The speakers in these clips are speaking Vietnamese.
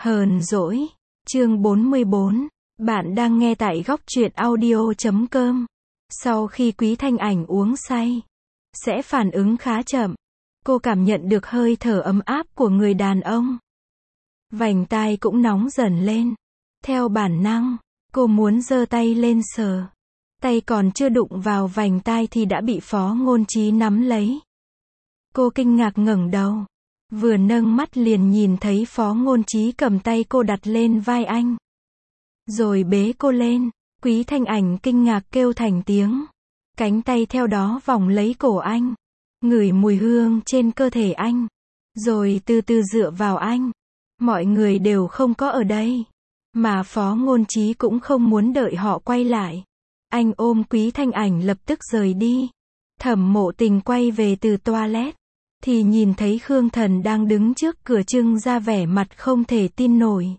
Hờn dỗi. Chương 44. Bạn đang nghe tại góc truyện audio.com. Sau khi Quý Thanh Ảnh uống say, sẽ phản ứng khá chậm. Cô cảm nhận được hơi thở ấm áp của người đàn ông. Vành tai cũng nóng dần lên. Theo bản năng, cô muốn giơ tay lên sờ. Tay còn chưa đụng vào vành tai thì đã bị Phó Ngôn Chí nắm lấy. Cô kinh ngạc ngẩng đầu. Vừa nâng mắt liền nhìn thấy Phó Ngôn Chí cầm tay cô đặt lên vai anh. Rồi bế cô lên. Quý Thanh Ảnh kinh ngạc kêu thành tiếng. Cánh tay theo đó vòng lấy cổ anh. Ngửi mùi hương trên cơ thể anh. Rồi từ từ dựa vào anh. Mọi người đều không có ở đây. Mà Phó Ngôn Chí cũng không muốn đợi họ quay lại. Anh ôm Quý Thanh Ảnh lập tức rời đi. Thẩm Mộ Tình quay về từ toilet. Thì nhìn thấy Khương Thần đang đứng trước cửa trưng ra vẻ mặt không thể tin nổi.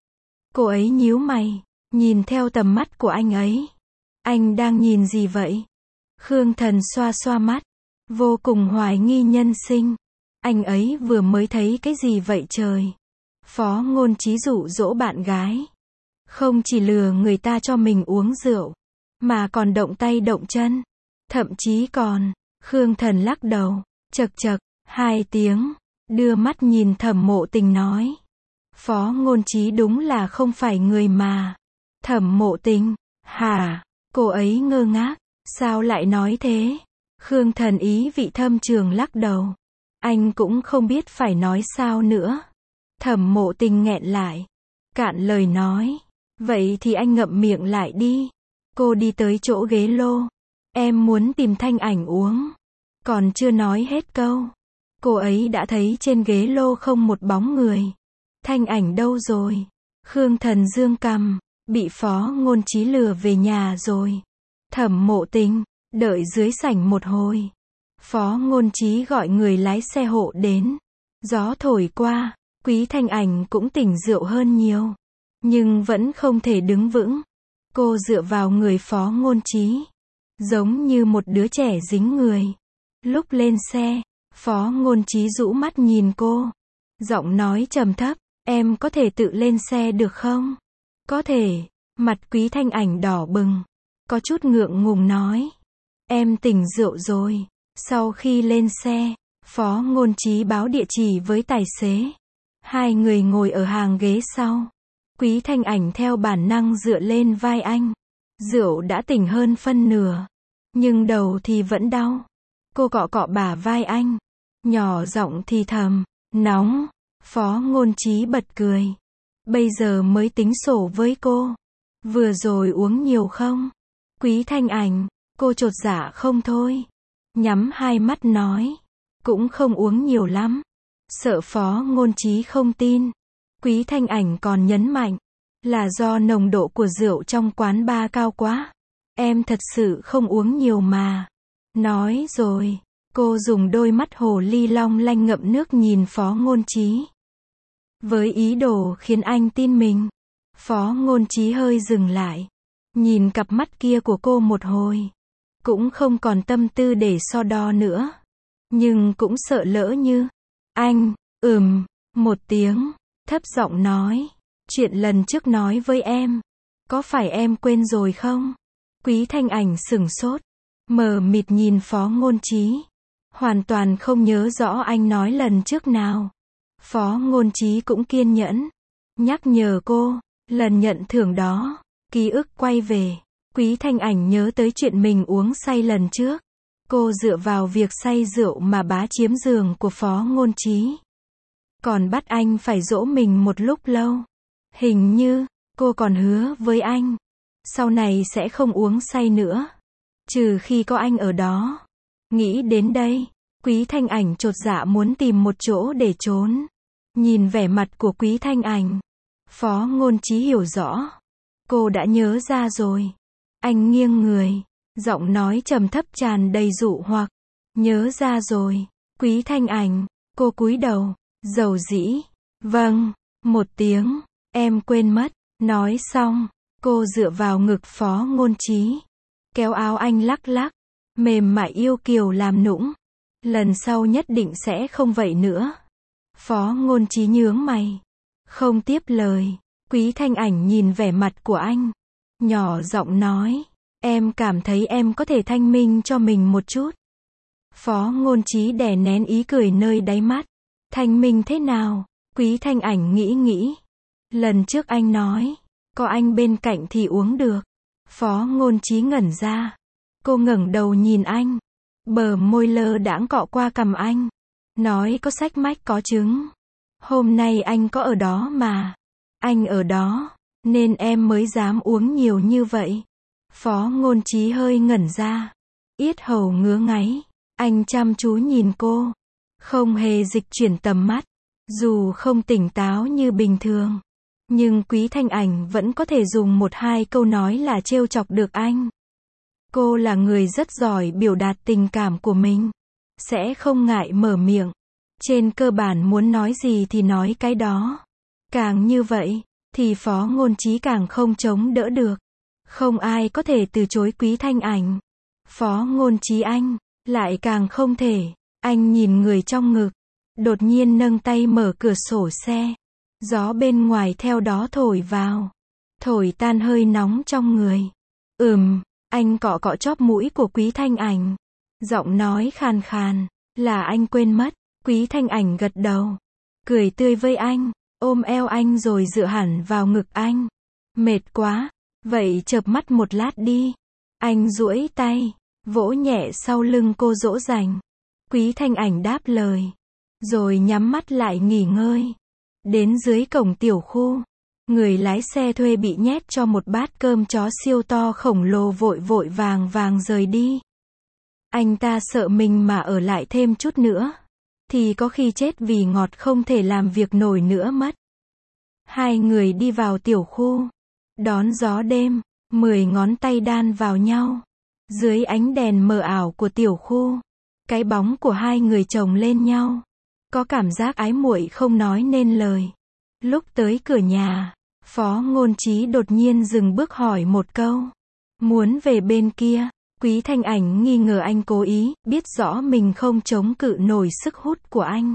Cô ấy nhíu mày, nhìn theo tầm mắt của anh ấy. Anh đang nhìn gì vậy? Khương Thần xoa xoa mắt, vô cùng hoài nghi nhân sinh. Anh ấy vừa mới thấy cái gì vậy trời? Phó Ngôn Chí dụ dỗ bạn gái. Không chỉ lừa người ta cho mình uống rượu, mà còn động tay động chân. Thậm chí còn, Khương Thần lắc đầu, chậc chậc, 2 tiếng, đưa mắt nhìn Thẩm Mộ Tình nói. Phó Ngôn Chí đúng là không phải người mà. Thẩm Mộ Tình, hả? Cô ấy ngơ ngác, sao lại nói thế? Khương Thần ý vị thâm trường lắc đầu. Anh cũng không biết phải nói sao nữa. Thẩm Mộ Tình nghẹn lại, cạn lời nói. Vậy thì anh ngậm miệng lại đi. Cô đi tới chỗ ghế lô. Em muốn tìm Thanh Ảnh uống. Còn chưa nói hết câu, cô ấy đã thấy trên ghế lô không một bóng người. Thanh Ảnh đâu rồi? Khương Thần dương cằm, bị Phó Ngôn Chí lừa về nhà rồi. Thẩm Mộ Tình, đợi dưới sảnh một hồi. Phó Ngôn Chí gọi người lái xe hộ đến. Gió thổi qua, Quý Thanh Ảnh cũng tỉnh rượu hơn nhiều. Nhưng vẫn không thể đứng vững. Cô dựa vào người Phó Ngôn Chí, giống như một đứa trẻ dính người. Lúc lên xe, Phó Ngôn Chí rũ mắt nhìn cô. Giọng nói trầm thấp, em có thể tự lên xe được không? Có thể. Mặt Quý Thanh Ảnh đỏ bừng, có chút ngượng ngùng nói. Em tỉnh rượu rồi. Sau khi lên xe, Phó Ngôn Chí báo địa chỉ với tài xế. 2 người ngồi ở hàng ghế sau. Quý Thanh Ảnh theo bản năng dựa lên vai anh. Rượu đã tỉnh hơn phân nửa, nhưng đầu thì vẫn đau. Cô cọ cọ bả vai anh, nhỏ giọng thì thầm, nóng. Phó Ngôn Chí bật cười. Bây giờ mới tính sổ với cô. Vừa rồi uống nhiều không? Quý Thanh Ảnh, cô chột dạ không thôi. Nhắm 2 mắt nói, cũng không uống nhiều lắm. Sợ Phó Ngôn Chí không tin. Quý Thanh Ảnh còn nhấn mạnh, là do nồng độ của rượu trong quán bar cao quá. Em thật sự không uống nhiều mà. Nói rồi, cô dùng đôi mắt hồ ly long lanh ngậm nước nhìn Phó Ngôn Chí. Với ý đồ khiến anh tin mình. Phó Ngôn Chí hơi dừng lại, nhìn cặp mắt kia của cô một hồi. Cũng không còn tâm tư để so đo nữa. Nhưng cũng sợ lỡ như, anh, một tiếng, thấp giọng nói. Chuyện lần trước nói với em, có phải em quên rồi không? Quý Thanh Ảnh sửng sốt, mờ mịt nhìn Phó Ngôn Chí. Hoàn toàn không nhớ rõ anh nói lần trước nào. Phó Ngôn Chí cũng kiên nhẫn, nhắc nhở cô, lần nhận thưởng đó, ký ức quay về. Quý Thanh Ảnh nhớ tới chuyện mình uống say lần trước. Cô dựa vào việc say rượu mà bá chiếm giường của Phó Ngôn Chí. Còn bắt anh phải dỗ mình một lúc lâu. Hình như, cô còn hứa với anh, sau này sẽ không uống say nữa. Trừ khi có anh ở đó. Nghĩ đến đây, Quý Thanh Ảnh chột dạ muốn tìm một chỗ để trốn. Nhìn vẻ mặt của Quý Thanh Ảnh, Phó Ngôn Chí hiểu rõ. Cô đã nhớ ra rồi. Anh nghiêng người, giọng nói trầm thấp tràn đầy dụ hoặc. Nhớ ra rồi. Quý Thanh Ảnh, cô cúi đầu, dầu dĩ. Vâng, một tiếng. Em quên mất. Nói xong, cô dựa vào ngực Phó Ngôn Chí, kéo áo anh lắc lắc, mềm mại yêu kiều làm nũng. Lần sau nhất định sẽ không vậy nữa. Phó Ngôn Chí nhướng mày, Không tiếp lời. Quý Thanh Ảnh nhìn vẻ mặt của anh. Nhỏ giọng nói. Em cảm thấy em có thể thanh minh cho mình một chút. Phó Ngôn Trí đè nén ý cười nơi đáy mắt. Thanh minh thế nào? Quý Thanh Ảnh nghĩ. Lần trước anh nói, có anh bên cạnh thì uống được. Phó Ngôn Trí ngẩn ra. Cô ngẩng đầu nhìn anh. Bờ môi lơ đãng cọ qua cằm anh. Nói có xách mách có trứng. Hôm nay anh có ở đó mà. Anh ở đó, nên em mới dám uống nhiều như vậy. Phó Ngôn Trí hơi ngẩn ra. Yết hầu ngứa ngáy. Anh chăm chú nhìn cô. Không hề dịch chuyển tầm mắt. Dù không tỉnh táo như bình thường. Nhưng Quý Thanh Ảnh vẫn có thể dùng 1-2 câu nói là trêu chọc được anh. Cô là người rất giỏi biểu đạt tình cảm của mình. Sẽ không ngại mở miệng. Trên cơ bản muốn nói gì thì nói cái đó. Càng như vậy, thì Phó Ngôn Trí càng không chống đỡ được. Không ai có thể từ chối Quý Thanh Ảnh. Phó Ngôn Trí anh, lại càng không thể. Anh nhìn người trong ngực. Đột nhiên nâng tay mở cửa sổ xe. Gió bên ngoài theo đó thổi vào. Thổi tan hơi nóng trong người. Anh cọ cọ chóp mũi của Quý Thanh Ảnh. Giọng nói khàn khàn. Là anh quên mất. Quý Thanh Ảnh gật đầu. Cười tươi với anh. Ôm eo anh rồi dựa hẳn vào ngực anh. Mệt quá. Vậy chợp mắt một lát đi. Anh duỗi tay. Vỗ nhẹ sau lưng cô dỗ dành. Quý Thanh Ảnh đáp lời. Rồi nhắm mắt lại nghỉ ngơi. Đến dưới cổng tiểu khu. Người lái xe thuê bị nhét cho một bát cơm chó siêu to khổng lồ vội vàng rời đi. Anh ta sợ mình mà ở lại thêm chút nữa. Thì có khi chết vì ngọt không thể làm việc nổi nữa mất. Hai người đi vào tiểu khu. Đón gió đêm. 10 ngón tay đan vào nhau. Dưới ánh đèn mờ ảo của tiểu khu. Cái bóng của hai người chồng lên nhau. Có cảm giác ái muội không nói nên lời. Lúc tới cửa nhà, Phó Ngôn Trí đột nhiên dừng bước hỏi một câu. Muốn về bên kia. Quý Thanh Ảnh nghi ngờ anh cố ý, biết rõ mình không chống cự nổi sức hút của anh.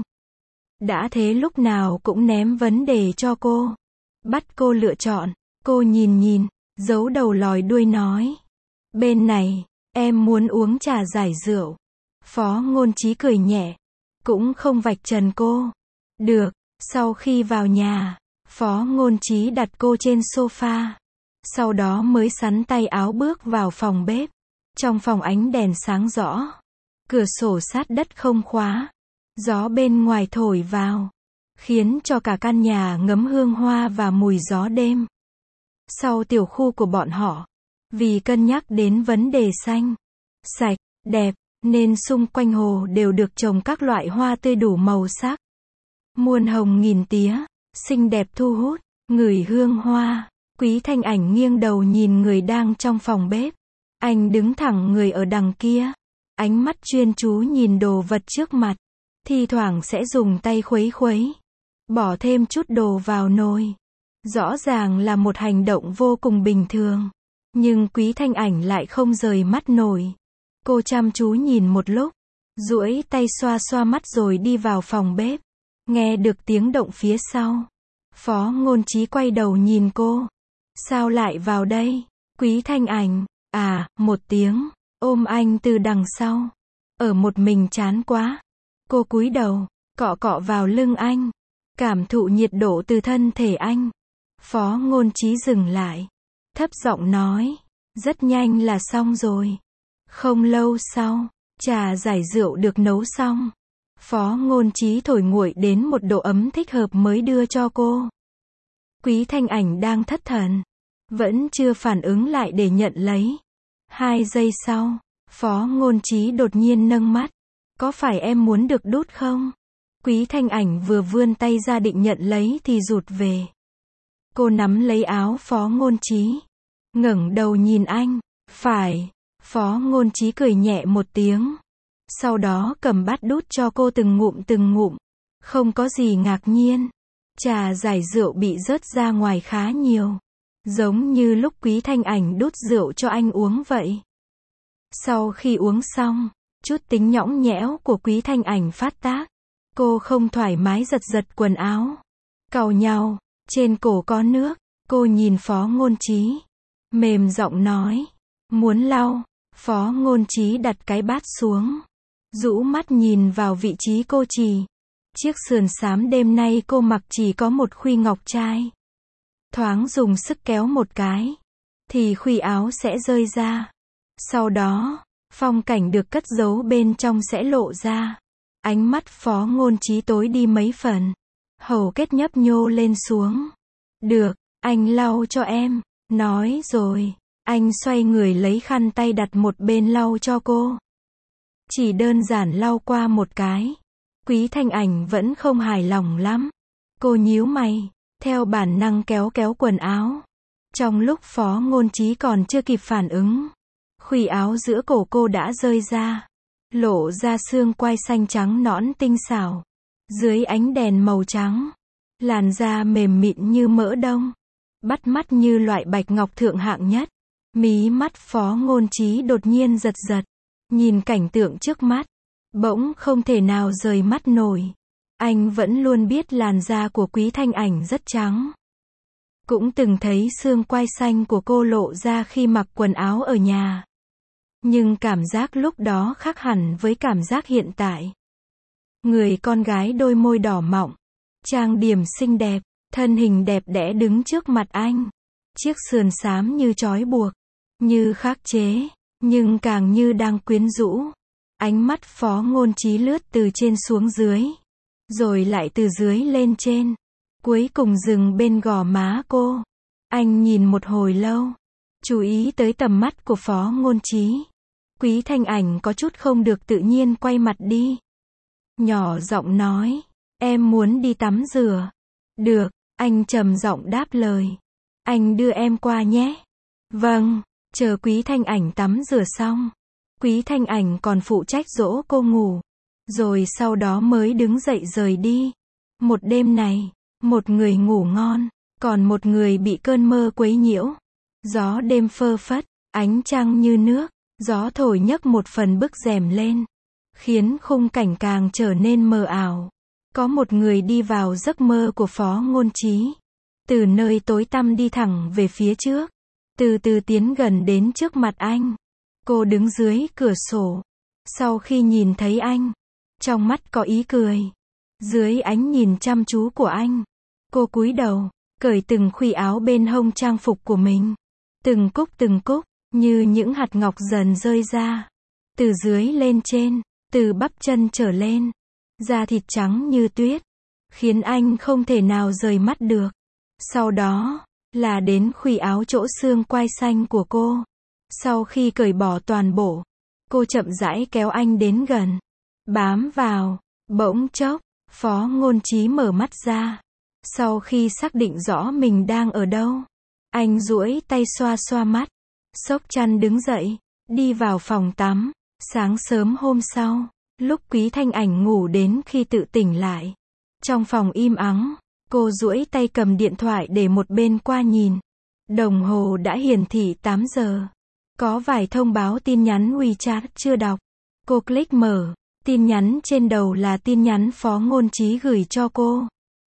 Đã thế lúc nào cũng ném vấn đề cho cô. Bắt cô lựa chọn. Cô nhìn, giấu đầu lòi đuôi nói. Bên này, em muốn uống trà giải rượu. Phó Ngôn Trí cười nhẹ. Cũng không vạch trần cô. Được. Sau khi vào nhà, Phó Ngôn Trí đặt cô trên sofa. Sau đó mới xắn tay áo bước vào phòng bếp. Trong phòng ánh đèn sáng rõ. Cửa sổ sát đất không khóa. Gió bên ngoài thổi vào. Khiến cho cả căn nhà ngấm hương hoa và mùi gió đêm. Sau tiểu khu của bọn họ. Vì cân nhắc đến vấn đề xanh, sạch, đẹp, nên xung quanh hồ đều được trồng các loại hoa tươi đủ màu sắc. Muôn hồng nghìn tía, xinh đẹp thu hút, ngửi hương hoa. Quý Thanh Ảnh nghiêng đầu nhìn người đang trong phòng bếp. Anh đứng thẳng người ở đằng kia. Ánh mắt chuyên chú nhìn đồ vật trước mặt. Thi thoảng sẽ dùng tay khuấy. Bỏ thêm chút đồ vào nồi. Rõ ràng là một hành động vô cùng bình thường. Nhưng Quý Thanh Ảnh lại không rời mắt nổi. Cô chăm chú nhìn một lúc. Duỗi tay xoa mắt rồi đi vào phòng bếp. Nghe được tiếng động phía sau. Phó Ngôn Trí quay đầu nhìn cô. Sao lại vào đây? Quý Thanh Ảnh. Một tiếng. Ôm anh từ đằng sau. Ở một mình chán quá. Cô cúi đầu. Cọ cọ vào lưng anh. Cảm thụ nhiệt độ từ thân thể anh. Phó Ngôn Trí dừng lại. Thấp giọng nói. Rất nhanh là xong rồi. Không lâu sau, trà giải rượu được nấu xong. Phó Ngôn Trí thổi nguội đến một độ ấm thích hợp mới đưa cho cô. Quý Thanh Ảnh đang thất thần. Vẫn chưa phản ứng lại để nhận lấy. 2 giây sau, Phó Ngôn Trí đột nhiên nâng mắt. Có phải em muốn được đút không? Quý Thanh Ảnh vừa vươn tay ra định nhận lấy thì rụt về. Cô nắm lấy áo Phó Ngôn Trí. Ngẩng đầu nhìn anh. Phải. Phó Ngôn Trí cười nhẹ một tiếng. Sau đó cầm bát đút cho cô từng ngụm. Không có gì ngạc nhiên. Trà giải rượu bị rớt ra ngoài khá nhiều. Giống như lúc Quý Thanh Ảnh đút rượu cho anh uống vậy. Sau khi uống xong, chút tính nhõng nhẽo của Quý Thanh Ảnh phát tác. Cô không thoải mái giật quần áo. Cau nhàu, Trên cổ có nước, cô nhìn Phó Ngôn Chí. Mềm giọng nói. Muốn lau. Phó Ngôn Chí đặt cái bát xuống. Rũ mắt nhìn vào vị trí cô chỉ. Chiếc sườn xám đêm nay cô mặc chỉ có một khuy ngọc trai. Thoáng dùng sức kéo một cái, thì khuy áo sẽ rơi ra. Sau đó, phong cảnh được cất giấu bên trong sẽ lộ ra. Ánh mắt Phó Ngôn Chí tối đi mấy phần. Hầu kết nhấp nhô lên xuống. Được, anh lau cho em. Nói rồi, anh xoay người lấy khăn tay đặt một bên lau cho cô. Chỉ đơn giản lau qua một cái. Quý Thanh Ảnh vẫn không hài lòng lắm. Cô nhíu mày, theo bản năng kéo kéo quần áo. Trong lúc Phó Ngôn Chí còn chưa kịp phản ứng, khuy áo giữa cổ cô đã rơi ra, lộ ra xương quai xanh trắng nõn tinh xảo. Dưới ánh đèn màu trắng, làn da mềm mịn như mỡ đông, bắt mắt như loại bạch ngọc thượng hạng nhất. Mí mắt Phó Ngôn Chí đột nhiên giật giật, nhìn cảnh tượng trước mắt, bỗng không thể nào rời mắt nổi. Anh vẫn luôn biết làn da của Quý Thanh Ảnh rất trắng. Cũng từng thấy xương quai xanh của cô lộ ra khi mặc quần áo ở nhà. Nhưng cảm giác lúc đó khác hẳn với cảm giác hiện tại. Người con gái đôi môi đỏ mọng, trang điểm xinh đẹp, thân hình đẹp đẽ đứng trước mặt anh. Chiếc sườn xám như trói buộc, như khắc chế, nhưng càng như đang quyến rũ. Ánh mắt Phó Ngôn Chí lướt từ trên xuống dưới, rồi lại từ dưới lên trên, cuối cùng dừng bên gò má cô. Anh nhìn một hồi lâu, chú ý tới tầm mắt của Phó Ngôn Chí. Quý Thanh Ảnh có chút không được tự nhiên quay mặt đi. Nhỏ giọng nói, em muốn đi tắm rửa. Được, anh trầm giọng đáp lời. Anh đưa em qua nhé. Vâng, chờ Quý Thanh Ảnh tắm rửa xong. Quý Thanh Ảnh còn phụ trách dỗ cô ngủ, rồi sau đó mới đứng dậy rời đi. Một đêm này, một người ngủ ngon, còn một người bị cơn mơ quấy nhiễu. Gió đêm phơ phất, ánh trăng như nước, gió thổi nhấc một phần bức rèm lên, khiến khung cảnh càng trở nên mờ ảo. Có một người đi vào giấc mơ của Phó Ngôn Chí, từ nơi tối tăm đi thẳng về phía trước, từ từ tiến gần đến trước mặt anh. Cô đứng dưới cửa sổ, sau khi nhìn thấy anh, trong mắt có ý cười. Dưới ánh nhìn chăm chú của anh, cô cúi đầu, cởi từng khuy áo bên hông trang phục của mình. Từng cúc, như những hạt ngọc dần rơi ra. Từ dưới lên trên, từ bắp chân trở lên. Da thịt trắng như tuyết, khiến anh không thể nào rời mắt được. Sau đó, là đến khuy áo chỗ xương quai xanh của cô. Sau khi cởi bỏ toàn bộ, cô chậm rãi kéo anh đến gần, bám vào. Bỗng chốc, Phó Ngôn Chí mở mắt ra. Sau khi xác định rõ mình đang ở đâu, anh duỗi tay xoa xoa mắt, xốc chăn đứng dậy, đi vào phòng tắm. Sáng sớm hôm sau, lúc Quý Thanh Ảnh ngủ đến khi tự tỉnh lại, trong phòng im ắng, cô duỗi tay cầm điện thoại để một bên qua nhìn. Đồng hồ đã hiển thị 8 giờ. Có vài thông báo tin nhắn WeChat chưa đọc. Cô click mở, tin nhắn trên đầu là tin nhắn Phó Ngôn Chí gửi cho cô.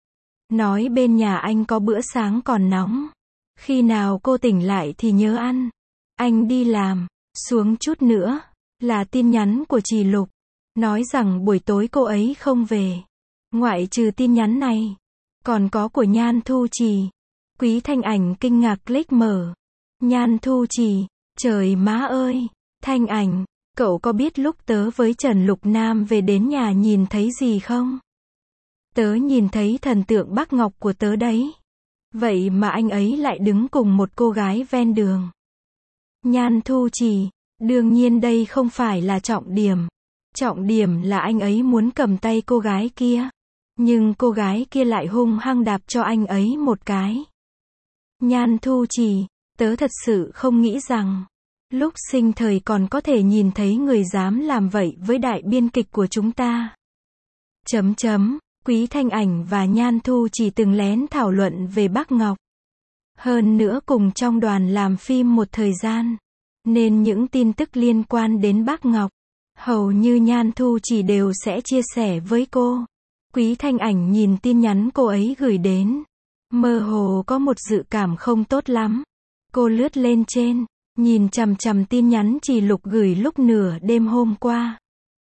Nói bên nhà anh có bữa sáng còn nóng. Khi nào cô tỉnh lại thì nhớ ăn. Anh đi làm. Xuống chút nữa, là tin nhắn của Trì Lục. Nói rằng buổi tối cô ấy không về. Ngoại trừ tin nhắn này, còn có của Nhan Thu Trì. Quý Thanh Ảnh kinh ngạc click mở. Nhan Thu Trì. Trời má ơi, Thanh Ảnh, cậu có biết lúc tớ với Trần Lục Nam về đến nhà nhìn thấy gì không? Tớ nhìn thấy thần tượng Bác Ngọc của tớ đấy. Vậy mà anh ấy lại đứng cùng một cô gái ven đường. Nhan Thu Trì, đương nhiên đây không phải là trọng điểm. Trọng điểm là anh ấy muốn cầm tay cô gái kia. Nhưng cô gái kia lại hung hăng đạp cho anh ấy một cái. Nhan Thu Trì, tớ thật sự không nghĩ rằng, lúc sinh thời còn có thể nhìn thấy người dám làm vậy với đại biên kịch của chúng ta. Quý Thanh Ảnh và Nhan Thu chỉ từng lén thảo luận về Bác Ngọc. Hơn nữa cùng trong đoàn làm phim một thời gian, nên những tin tức liên quan đến Bác Ngọc, hầu như Nhan Thu chỉ đều sẽ chia sẻ với cô. Quý Thanh Ảnh nhìn tin nhắn cô ấy gửi đến. Mơ hồ có một dự cảm không tốt lắm. Cô lướt lên trên, nhìn chằm chằm tin nhắn Trì Lục gửi lúc nửa đêm hôm qua.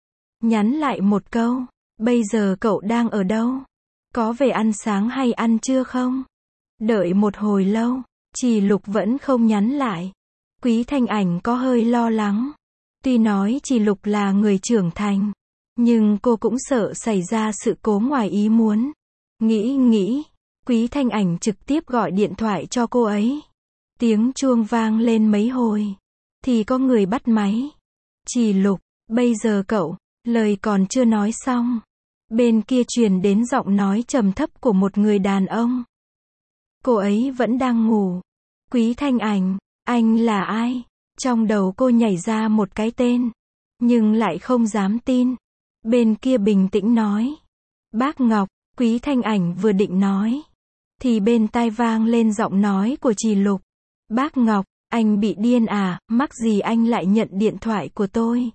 Nhắn lại một câu, bây giờ cậu đang ở đâu? Có về ăn sáng hay ăn trưa không? Đợi một hồi lâu, Trì Lục vẫn không nhắn lại. Quý Thanh Ảnh có hơi lo lắng. Tuy nói Trì Lục là người trưởng thành, nhưng cô cũng sợ xảy ra sự cố ngoài ý muốn. Nghĩ, Quý Thanh Ảnh trực tiếp gọi điện thoại cho cô ấy. Tiếng chuông vang lên mấy hồi, thì có người bắt máy. Trì Lục, bây giờ cậu, lời còn chưa nói xong. Bên kia truyền đến giọng nói trầm thấp của một người đàn ông. Cô ấy vẫn đang ngủ. Quý Thanh Ảnh, anh là ai? Trong đầu cô nhảy ra một cái tên, nhưng lại không dám tin. Bên kia bình tĩnh nói. Bác Ngọc. Quý Thanh Ảnh vừa định nói, thì bên tai vang lên giọng nói của Trì Lục. Bác Ngọc, anh bị điên à, mắc gì anh lại nhận điện thoại của tôi?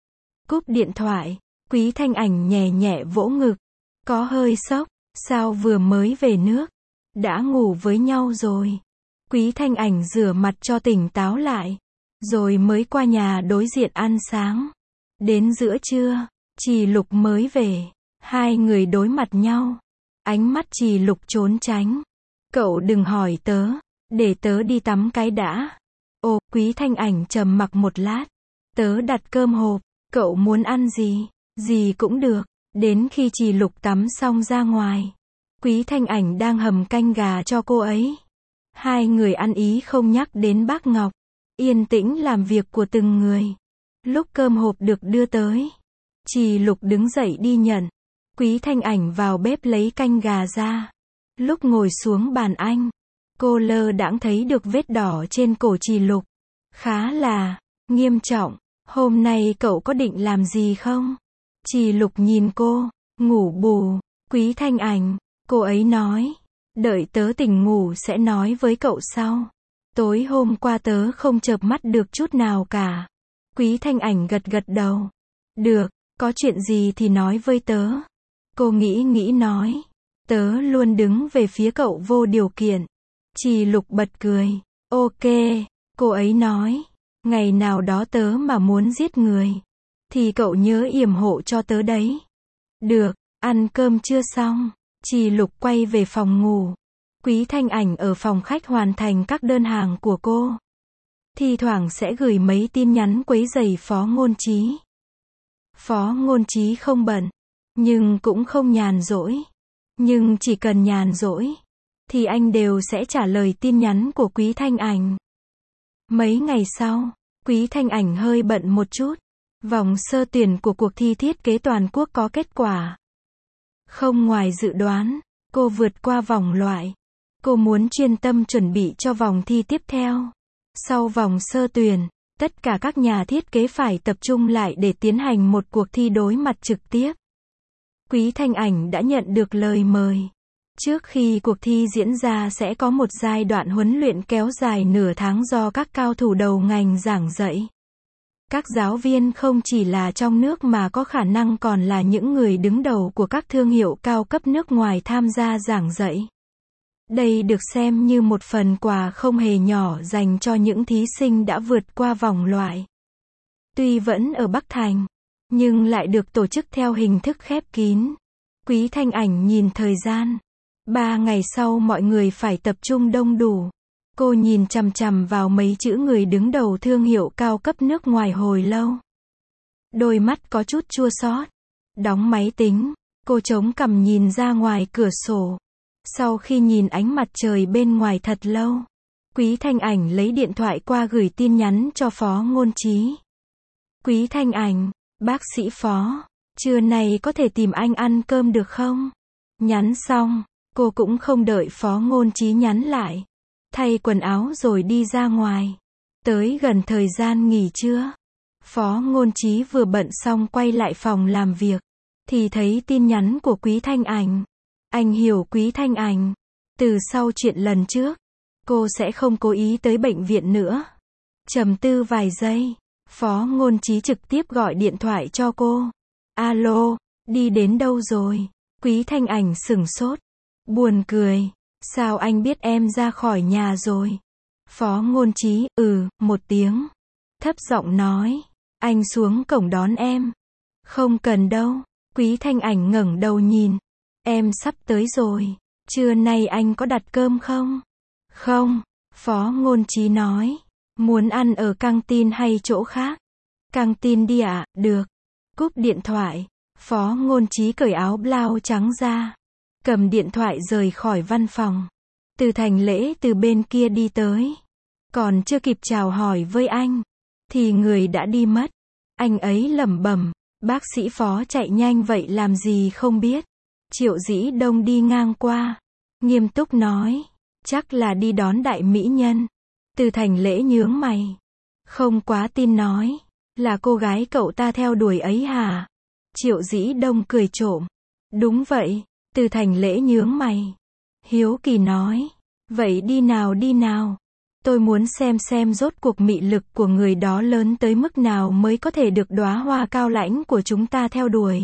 Cúp điện thoại, Quý Thanh Ảnh nhẹ nhẹ vỗ ngực, có hơi sốc, sao vừa mới về nước, đã ngủ với nhau rồi. Quý Thanh Ảnh rửa mặt cho tỉnh táo lại, rồi mới qua nhà đối diện ăn sáng. Đến giữa trưa, Trì Lục mới về, hai người đối mặt nhau. Ánh mắt Trì Lục trốn tránh. Cậu đừng hỏi tớ, để tớ đi tắm cái đã. Ồ, Quý Thanh Ảnh trầm mặc một lát. Tớ đặt cơm hộp, cậu muốn ăn gì? Gì cũng được. Đến khi Trì Lục tắm xong ra ngoài, Quý Thanh Ảnh đang hầm canh gà cho cô ấy. Hai người ăn ý không nhắc đến bác Ngọc, yên tĩnh làm việc của từng người. Lúc cơm hộp được đưa tới, Trì Lục đứng dậy đi nhận. Quý Thanh Ảnh vào bếp lấy canh gà ra. Lúc ngồi xuống bàn anh, cô lơ đãng thấy được vết đỏ trên cổ Trì Lục. Khá là nghiêm trọng. Hôm nay cậu có định làm gì không? Trì Lục nhìn cô, ngủ bù. Quý Thanh Ảnh, cô ấy nói, đợi tớ tỉnh ngủ sẽ nói với cậu sau. Tối hôm qua tớ không chợp mắt được chút nào cả. Quý Thanh Ảnh gật gật đầu. Được, có chuyện gì thì nói với tớ. Cô nghĩ nói. Tớ luôn đứng về phía cậu vô điều kiện. Trì Lục bật cười. Ok, cô ấy nói. Ngày nào đó tớ mà muốn giết người, thì cậu nhớ yểm hộ cho tớ đấy. Được, ăn cơm chưa xong. Trì Lục quay về phòng ngủ. Quý Thanh Ảnh ở phòng khách hoàn thành các đơn hàng của cô. Thi thoảng sẽ gửi mấy tin nhắn quấy rầy Phó Ngôn Trí. Phó Ngôn Trí không bận, nhưng cũng không nhàn rỗi. Nhưng chỉ cần nhàn rỗi, thì anh đều sẽ trả lời tin nhắn của Quý Thanh Ảnh. Mấy ngày sau, Quý Thanh Ảnh hơi bận một chút. Vòng sơ tuyển của cuộc thi thiết kế toàn quốc có kết quả. Không ngoài dự đoán, cô vượt qua vòng loại. Cô muốn chuyên tâm chuẩn bị cho vòng thi tiếp theo. Sau vòng sơ tuyển, tất cả các nhà thiết kế phải tập trung lại để tiến hành một cuộc thi đối mặt trực tiếp. Quý Thanh Ảnh đã nhận được lời mời. Trước khi cuộc thi diễn ra sẽ có một giai đoạn huấn luyện kéo dài nửa tháng do các cao thủ đầu ngành giảng dạy. Các giáo viên không chỉ là trong nước mà có khả năng còn là những người đứng đầu của các thương hiệu cao cấp nước ngoài tham gia giảng dạy. Đây được xem như một phần quà không hề nhỏ dành cho những thí sinh đã vượt qua vòng loại. Tuy vẫn ở Bắc Thành, nhưng lại được tổ chức theo hình thức khép kín. Quý Thanh Ảnh nhìn thời gian. 3 ngày sau mọi người phải tập trung đông đủ. Cô nhìn chằm chằm vào mấy chữ người đứng đầu thương hiệu cao cấp nước ngoài hồi lâu. Đôi mắt có chút chua xót. Đóng máy tính, cô chống cằm nhìn ra ngoài cửa sổ. Sau khi nhìn ánh mặt trời bên ngoài thật lâu, Quý Thanh Ảnh lấy điện thoại qua gửi tin nhắn cho Phó Ngôn Trí. Quý Thanh Ảnh, bác sĩ Phó, trưa nay có thể tìm anh ăn cơm được không? Nhắn xong, cô cũng không đợi Phó Ngôn Trí nhắn lại. Thay quần áo rồi đi ra ngoài. Tới gần thời gian nghỉ trưa, Phó Ngôn Trí vừa bận xong quay lại phòng làm việc, thì thấy tin nhắn của Quý Thanh Ảnh. Anh hiểu Quý Thanh Ảnh. Từ sau chuyện lần trước, cô sẽ không cố ý tới bệnh viện nữa. Trầm tư vài giây, Phó Ngôn Trí trực tiếp gọi điện thoại cho cô. Alo, đi đến đâu rồi? Quý Thanh Ảnh sửng sốt, buồn cười. Sao anh biết em ra khỏi nhà rồi? Phó Ngôn Chí, một tiếng. Thấp giọng nói. Anh xuống cổng đón em. Không cần đâu. Quý Thanh Ảnh ngẩng đầu nhìn. Em sắp tới rồi. Trưa nay anh có đặt cơm không? Không. Phó Ngôn Chí nói. Muốn ăn ở căng tin hay chỗ khác? Căng tin đi ạ, được. Cúp điện thoại. Phó Ngôn Chí cởi áo blau trắng ra. Cầm điện thoại rời khỏi văn phòng. Từ Thành Lễ từ bên kia đi tới. Còn chưa kịp chào hỏi với anh, thì người đã đi mất. Anh ấy lẩm bẩm, bác sĩ Phó chạy nhanh vậy làm gì không biết. Triệu Dĩ Đông đi ngang qua, nghiêm túc nói, chắc là đi đón đại mỹ nhân. Từ Thành Lễ nhướng mày, không quá tin nói, là cô gái cậu ta theo đuổi ấy hả? Triệu Dĩ Đông cười trộm, đúng vậy. Từ Thành Lễ nhướng mày, hiếu kỳ nói, vậy đi nào. Tôi muốn xem rốt cuộc mị lực của người đó lớn tới mức nào mới có thể được đóa hoa cao lãnh của chúng ta theo đuổi.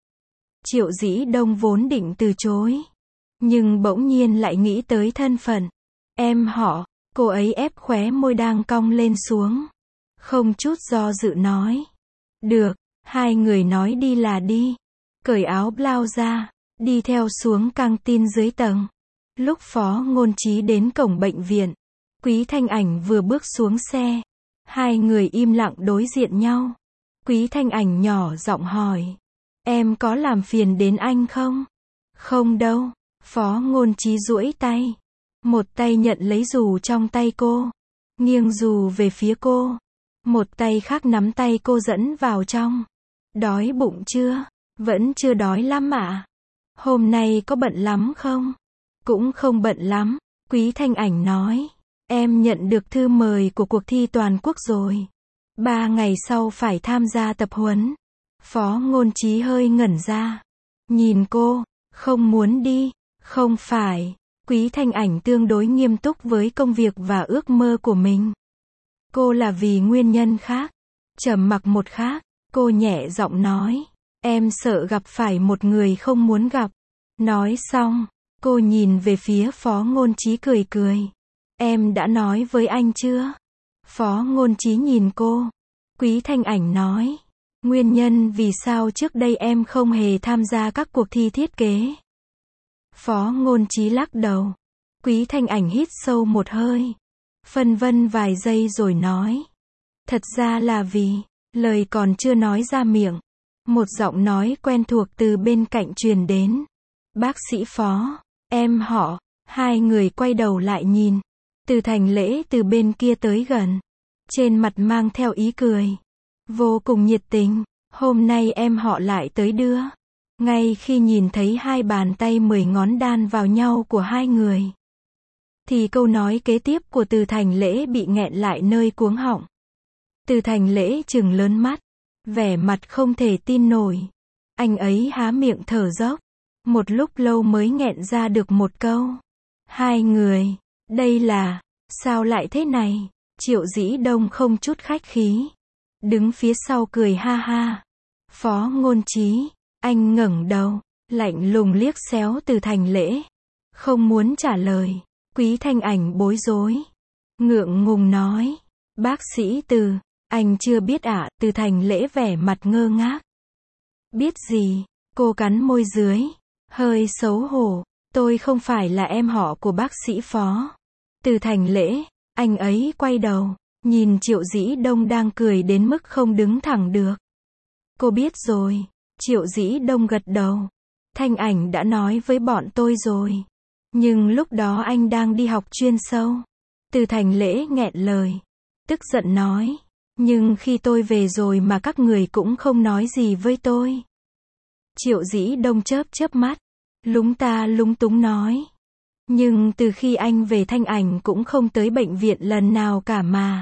Triệu Dĩ Đông vốn định từ chối, nhưng bỗng nhiên lại nghĩ tới thân phận. Em họ, cô ấy ép khóe môi đang cong lên xuống. Không chút do dự nói. Được, hai người nói đi là đi. Cởi áo blau ra, đi theo xuống căng tin dưới tầng. Lúc Phó Ngôn Chí đến cổng bệnh viện, Quý Thanh Ảnh vừa bước xuống xe. Hai người im lặng đối diện nhau. Quý Thanh Ảnh nhỏ giọng hỏi. Em có làm phiền đến anh không? Không đâu. Phó Ngôn Chí duỗi tay. Một tay nhận lấy dù trong tay cô. Nghiêng dù về phía cô. Một tay khác nắm tay cô dẫn vào trong. Đói bụng chưa? Vẫn chưa đói lắm ạ. Hôm nay có bận lắm không? Cũng không bận lắm. Quý Thanh Ảnh nói. Em nhận được thư mời của cuộc thi toàn quốc rồi. 3 ngày sau phải tham gia tập huấn. Phó Ngôn Chí hơi ngẩn ra. Nhìn cô, không muốn đi. Không phải. Quý Thanh Ảnh tương đối nghiêm túc với công việc và ước mơ của mình. Cô là vì nguyên nhân khác. Trầm mặc một khác, cô nhẹ giọng nói. Em sợ gặp phải một người không muốn gặp. Nói xong, cô nhìn về phía Phó Ngôn Chí cười cười. Em đã nói với anh chưa? Phó Ngôn Chí nhìn cô. Quý Thanh Ảnh nói. Nguyên nhân vì sao trước đây em không hề tham gia các cuộc thi thiết kế. Phó Ngôn Chí lắc đầu. Quý Thanh Ảnh hít sâu một hơi. Phân vân vài giây rồi nói. Thật ra là vì, lời còn chưa nói ra miệng. Một giọng nói quen thuộc từ bên cạnh truyền đến. Bác sĩ Phó, em họ. Hai người quay đầu lại nhìn. Từ Thành Lễ từ bên kia tới gần. Trên mặt mang theo ý cười. Vô cùng nhiệt tình. Hôm nay em họ lại tới đưa. Ngay khi nhìn thấy hai bàn tay 10 ngón đan vào nhau của hai người, thì câu nói kế tiếp của Từ Thành Lễ bị nghẹn lại nơi cuống họng. Từ Thành Lễ trừng lớn mắt. Vẻ mặt không thể tin nổi. Anh ấy há miệng thở dốc. Một lúc lâu mới nghẹn ra được một câu. Hai người. Đây là, sao lại thế này? Triệu Dĩ Đông không chút khách khí. Đứng phía sau cười ha ha. Phó Ngôn Chí, anh ngẩng đầu, lạnh lùng liếc xéo Từ Thành Lễ. Không muốn trả lời. Quý Thanh Ảnh bối rối. Ngượng ngùng nói. Bác sĩ Từ, anh chưa biết ạ. Từ Thành Lễ vẻ mặt ngơ ngác. Biết gì? Cô cắn môi dưới. Hơi xấu hổ. Tôi không phải là em họ của bác sĩ Phó. Từ Thành Lễ, anh ấy quay đầu, nhìn Triệu Dĩ Đông đang cười đến mức không đứng thẳng được. Cô biết rồi. Triệu Dĩ Đông gật đầu. Thanh Ảnh đã nói với bọn tôi rồi. Nhưng lúc đó anh đang đi học chuyên sâu. Từ Thành Lễ nghẹn lời. Tức giận nói. Nhưng khi tôi về rồi mà các người cũng không nói gì với tôi. Triệu Dĩ Đông chớp mắt. Lúng ta lúng túng nói. Nhưng từ khi anh về Thanh Ảnh cũng không tới bệnh viện lần nào cả mà.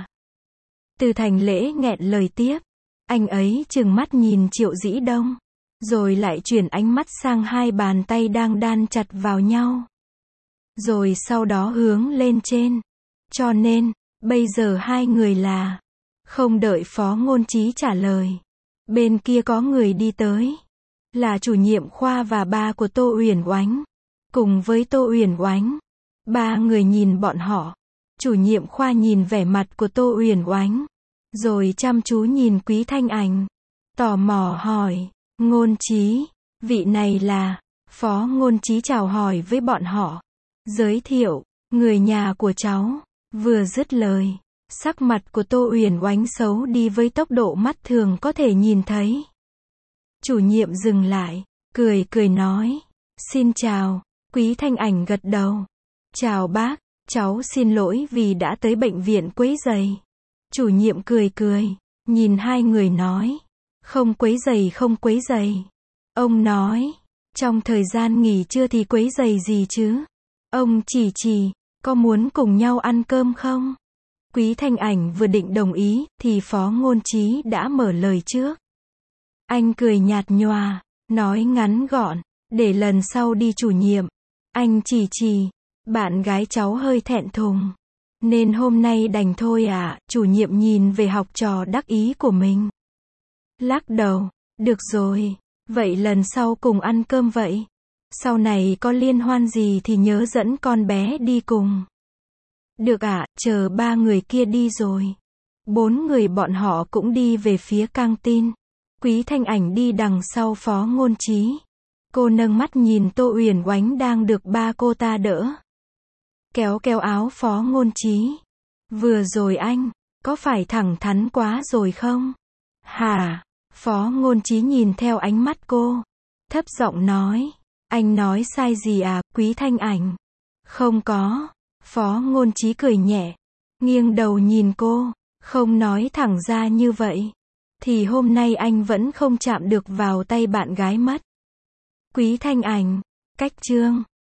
Từ Thành Lễ nghẹn lời tiếp. Anh ấy trừng mắt nhìn Triệu Dĩ Đông. Rồi lại chuyển ánh mắt sang hai bàn tay đang đan chặt vào nhau. Rồi sau đó hướng lên trên. Cho nên, bây giờ hai người là. Không đợi Phó Ngôn Chí trả lời. Bên kia có người đi tới. Là chủ nhiệm khoa và ba của Tô Uyển Oánh. Cùng với Tô Uyển Oánh, Ba người nhìn bọn họ. Chủ nhiệm khoa nhìn vẻ mặt của Tô Uyển Oánh, rồi chăm chú nhìn Quý Thanh Ảnh. Tò mò hỏi, Ngôn Trí, vị này là... Phó Ngôn Trí chào hỏi với bọn họ. Giới thiệu, người nhà của cháu. Vừa dứt lời, sắc mặt của Tô Uyển Oánh xấu đi với tốc độ mắt thường có thể nhìn thấy. Chủ nhiệm dừng lại, cười nói, xin chào. Quý Thanh Ảnh gật đầu. Chào bác, cháu xin lỗi vì đã tới bệnh viện quấy rầy. Chủ nhiệm cười, nhìn hai người nói, không quấy rầy. Ông nói, trong thời gian nghỉ trưa thì quấy rầy gì chứ? Ông chỉ, có muốn cùng nhau ăn cơm không? Quý Thanh Ảnh vừa định đồng ý, thì Phó Ngôn Trí đã mở lời trước. Anh cười nhạt nhòa, nói ngắn gọn, để lần sau đi chủ nhiệm. Anh chỉ, bạn gái cháu hơi thẹn thùng, nên hôm nay đành thôi ạ. Chủ nhiệm nhìn về học trò đắc ý của mình. Lắc đầu, được rồi, vậy lần sau cùng ăn cơm vậy. Sau này có liên hoan gì thì nhớ dẫn con bé đi cùng. Được ạ, chờ ba người kia đi rồi. Bốn người bọn họ cũng đi về phía căng tin. Quý Thanh Ảnh đi đằng sau Phó Ngôn Trí. Cô nâng mắt nhìn Tô Uyển Oánh đang được ba cô ta đỡ. Kéo áo Phó Ngôn Trí. Vừa rồi anh, có phải thẳng thắn quá rồi không? Hả? Phó Ngôn Trí nhìn theo ánh mắt cô. Thấp giọng nói. Anh nói sai gì à, Quý Thanh Ảnh? Không có. Phó Ngôn Trí cười nhẹ. Nghiêng đầu nhìn cô. Không nói thẳng ra như vậy. Thì hôm nay anh vẫn không chạm được vào tay bạn gái mất. Quý Thanh Ảnh. Cách chương.